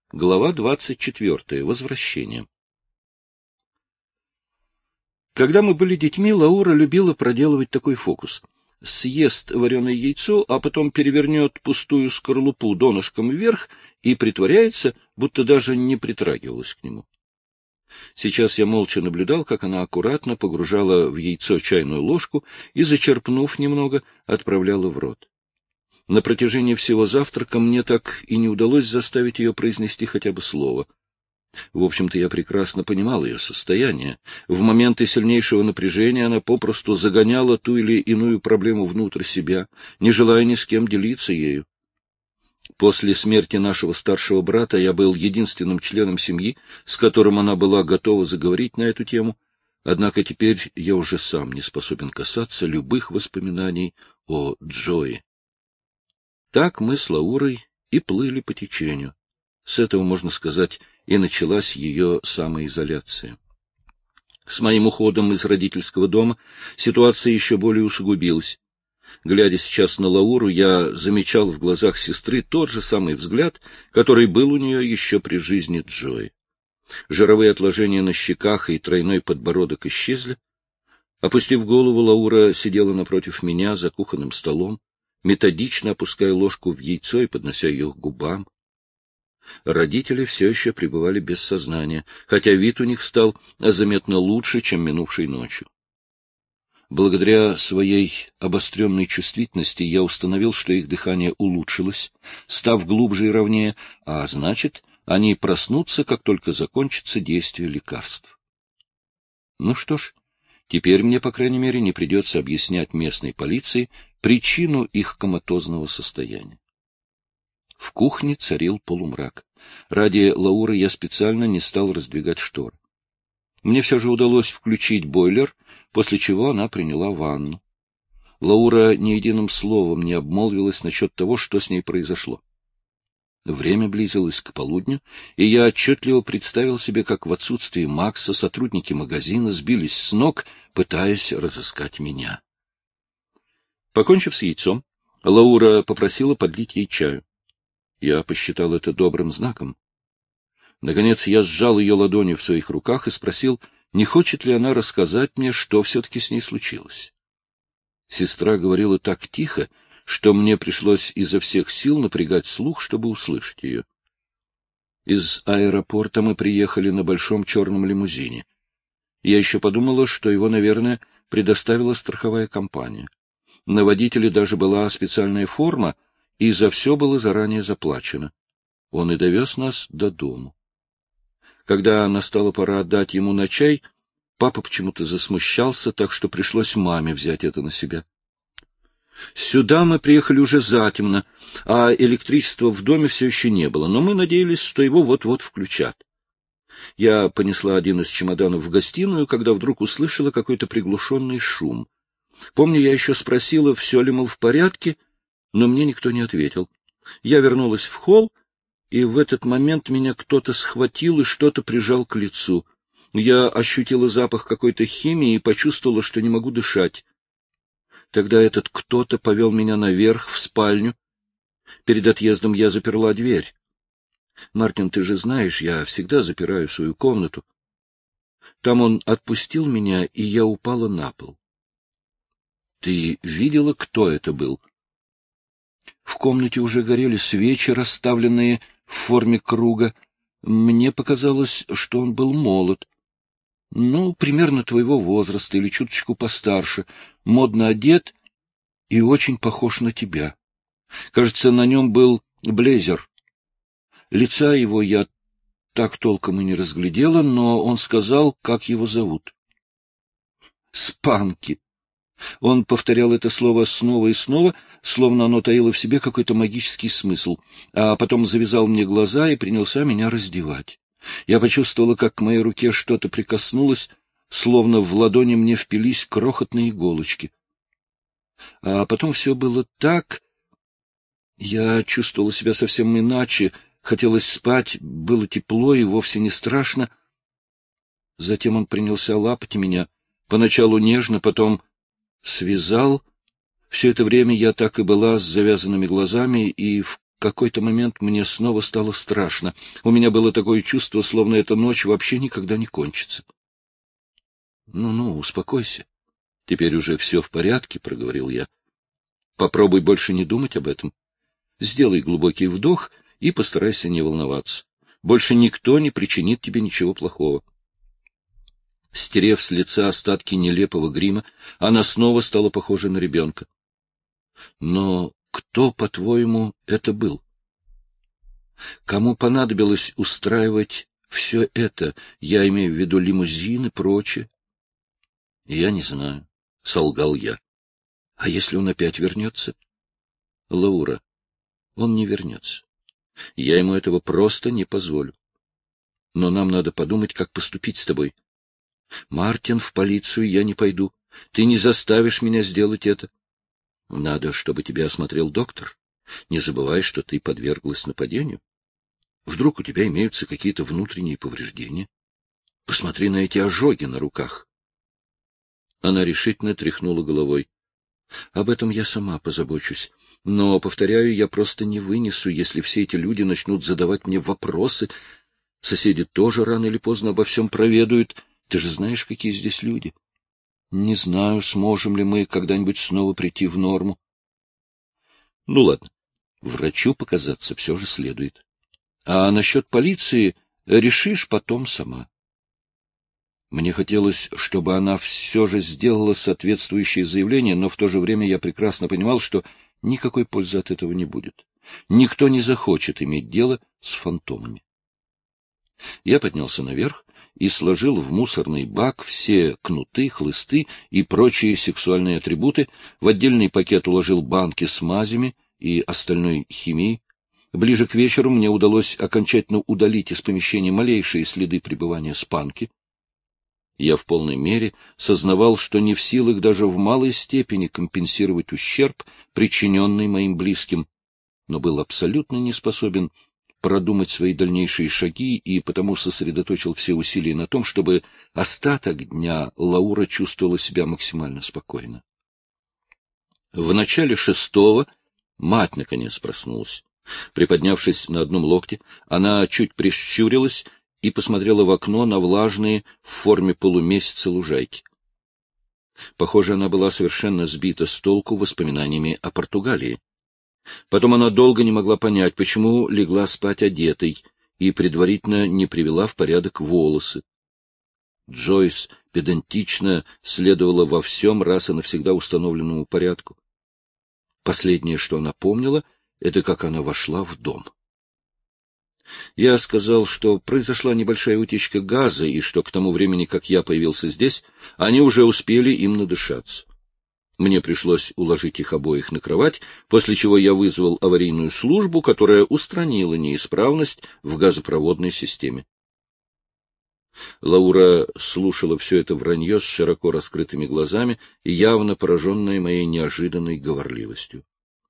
Глава 24. Возвращение. Когда мы были детьми, Лаура любила проделывать такой фокус. Съест вареное яйцо, а потом перевернет пустую скорлупу донышком вверх и притворяется, будто даже не притрагивалась к нему. Сейчас я молча наблюдал, как она аккуратно погружала в яйцо чайную ложку и, зачерпнув немного, отправляла в рот. На протяжении всего завтрака мне так и не удалось заставить ее произнести хотя бы слово. В общем-то, я прекрасно понимал ее состояние. В моменты сильнейшего напряжения она попросту загоняла ту или иную проблему внутрь себя, не желая ни с кем делиться ею. После смерти нашего старшего брата я был единственным членом семьи, с которым она была готова заговорить на эту тему, однако теперь я уже сам не способен касаться любых воспоминаний о Джое. Так мы с Лаурой и плыли по течению. С этого, можно сказать, и началась ее самоизоляция. С моим уходом из родительского дома ситуация еще более усугубилась. Глядя сейчас на Лауру, я замечал в глазах сестры тот же самый взгляд, который был у нее еще при жизни Джои. Жировые отложения на щеках и тройной подбородок исчезли. Опустив голову, Лаура сидела напротив меня за кухонным столом, методично опуская ложку в яйцо и поднося ее к губам. Родители все еще пребывали без сознания, хотя вид у них стал заметно лучше, чем минувшей ночью. Благодаря своей обостренной чувствительности я установил, что их дыхание улучшилось, став глубже и ровнее, а значит, они проснутся, как только закончится действие лекарств. Ну что ж, теперь мне, по крайней мере, не придется объяснять местной полиции причину их коматозного состояния. В кухне царил полумрак. Ради Лауры я специально не стал раздвигать шторы. Мне все же удалось включить бойлер, после чего она приняла ванну. Лаура ни единым словом не обмолвилась насчет того, что с ней произошло. Время близилось к полудню, и я отчетливо представил себе, как в отсутствие Макса сотрудники магазина сбились с ног, пытаясь разыскать меня. Покончив с яйцом, Лаура попросила подлить ей чаю. Я посчитал это добрым знаком. Наконец я сжал ее ладони в своих руках и спросил, не хочет ли она рассказать мне, что все-таки с ней случилось. Сестра говорила так тихо, что мне пришлось изо всех сил напрягать слух, чтобы услышать ее. Из аэропорта мы приехали на большом черном лимузине. Я еще подумала, что его, наверное, предоставила страховая компания. На водителе даже была специальная форма, и за все было заранее заплачено. Он и довез нас до дому. Когда настала пора отдать ему на чай, папа почему-то засмущался, так что пришлось маме взять это на себя. Сюда мы приехали уже затемно, а электричества в доме все еще не было, но мы надеялись, что его вот-вот включат. Я понесла один из чемоданов в гостиную, когда вдруг услышала какой-то приглушенный шум. Помню, я еще спросила, все ли, мол, в порядке, но мне никто не ответил. Я вернулась в холл, и в этот момент меня кто-то схватил и что-то прижал к лицу. Я ощутила запах какой-то химии и почувствовала, что не могу дышать. Тогда этот кто-то повел меня наверх, в спальню. Перед отъездом я заперла дверь. Мартин, ты же знаешь, я всегда запираю свою комнату. Там он отпустил меня, и я упала на пол. Ты видела, кто это был? В комнате уже горели свечи, расставленные в форме круга. Мне показалось, что он был молод. Ну, примерно твоего возраста или чуточку постарше, модно одет и очень похож на тебя. Кажется, на нем был блейзер. Лица его я так толком и не разглядела, но он сказал, как его зовут. Спанки. Он повторял это слово снова и снова, словно оно таило в себе какой-то магический смысл, а потом завязал мне глаза и принялся меня раздевать. Я почувствовала, как к моей руке что-то прикоснулось, словно в ладони мне впились крохотные иголочки. А потом все было так... Я чувствовала себя совсем иначе, хотелось спать, было тепло и вовсе не страшно. Затем он принялся лапать меня, поначалу нежно, потом связал. Все это время я так и была с завязанными глазами и в какой-то момент мне снова стало страшно. У меня было такое чувство, словно эта ночь вообще никогда не кончится. Ну, успокойся. Теперь уже все в порядке, — проговорил я. Попробуй больше не думать об этом. Сделай глубокий вдох и постарайся не волноваться. Больше никто не причинит тебе ничего плохого. Стерев с лица остатки нелепого грима, она снова стала похожа на ребенка. Но кто, по-твоему, это был? Кому понадобилось устраивать все это, я имею в виду лимузин и прочее? Я не знаю, — солгал я. А если он опять вернется? Лаура, он не вернется. Я ему этого просто не позволю. Но нам надо подумать, как поступить с тобой. Мартин, в полицию я не пойду. Ты не заставишь меня сделать это. Надо, чтобы тебя осмотрел доктор. Не забывай, что ты подверглась нападению. Вдруг у тебя имеются какие-то внутренние повреждения. Посмотри на эти ожоги на руках. Она решительно тряхнула головой. Об этом я сама позабочусь. Но, повторяю, я просто не вынесу, если все эти люди начнут задавать мне вопросы. Соседи тоже рано или поздно обо всем проведают. Ты же знаешь, какие здесь люди. Не знаю, сможем ли мы когда-нибудь снова прийти в норму. Ну, ладно. Врачу показаться все же следует. А насчет полиции решишь потом сама. Мне хотелось, чтобы она все же сделала соответствующее заявление, но в то же время я прекрасно понимал, что никакой пользы от этого не будет. Никто не захочет иметь дело с фантомами. Я поднялся наверх и сложил в мусорный бак все кнуты, хлысты и прочие сексуальные атрибуты, в отдельный пакет уложил банки с мазями и остальной химией. Ближе к вечеру мне удалось окончательно удалить из помещения малейшие следы пребывания спанки. Я в полной мере сознавал, что не в силах даже в малой степени компенсировать ущерб, причиненный моим близким, но был абсолютно не способен продумать свои дальнейшие шаги и потому сосредоточил все усилия на том, чтобы остаток дня Лаура чувствовала себя максимально спокойно. В начале 6-го мать наконец проснулась. Приподнявшись на одном локте, она чуть прищурилась и посмотрела в окно на влажные в форме полумесяца лужайки. Похоже, она была совершенно сбита с толку воспоминаниями о Португалии. Потом она долго не могла понять, почему легла спать одетой и предварительно не привела в порядок волосы. Джойс педантично следовала во всем раз и навсегда установленному порядку. Последнее, что она помнила, это как она вошла в дом. Я сказал, что произошла небольшая утечка газа, и что к тому времени, как я появился здесь, они уже успели им надышаться. Мне пришлось уложить их обоих на кровать, после чего я вызвал аварийную службу, которая устранила неисправность в газопроводной системе. Лаура слушала все это вранье с широко раскрытыми глазами и явно пораженная моей неожиданной говорливостью.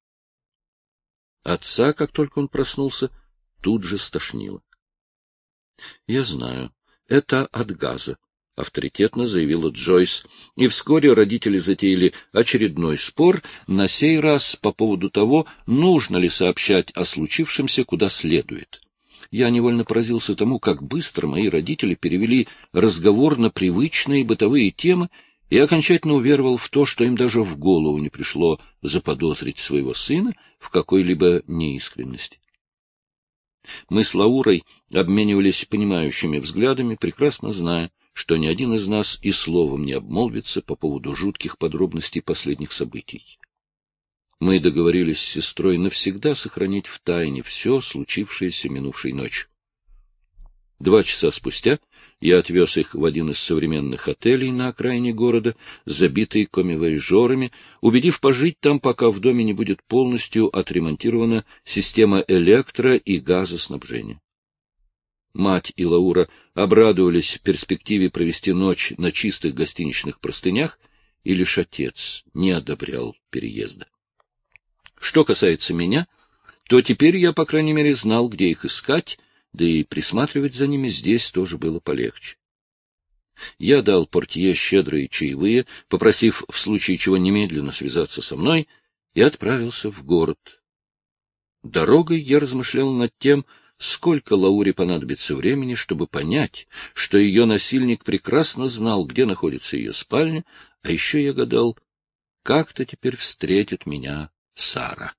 Отца, как только он проснулся, тут же стошнило. — Я знаю, это от газа, — авторитетно заявила Джойс, и вскоре родители затеяли очередной спор, на сей раз по поводу того, нужно ли сообщать о случившемся куда следует. Я невольно поразился тому, как быстро мои родители перевели разговор на привычные бытовые темы, и окончательно уверовал в то, что им даже в голову не пришло заподозрить своего сына в какой-либо неискренности. Мы с Лаурой обменивались понимающими взглядами, прекрасно зная, что ни один из нас и словом не обмолвится по поводу жутких подробностей последних событий. Мы договорились с сестрой навсегда сохранить в тайне все случившееся минувшей ночью. 2 часа спустя я отвез их в один из современных отелей на окраине города, забитый коммивояжерами, убедив пожить там, пока в доме не будет полностью отремонтирована система электро- и газоснабжения. Мать и Лаура обрадовались перспективе провести ночь на чистых гостиничных простынях, и лишь отец не одобрял переезда. Что касается меня, то теперь я, по крайней мере, знал, где их искать, да и присматривать за ними здесь тоже было полегче. Я дал портье щедрые чаевые, попросив в случае чего немедленно связаться со мной, и отправился в город. Дорогой я размышлял над тем, сколько Лауре понадобится времени, чтобы понять, что ее насильник прекрасно знал, где находится ее спальня, а еще я гадал, как-то теперь встретит меня Сара.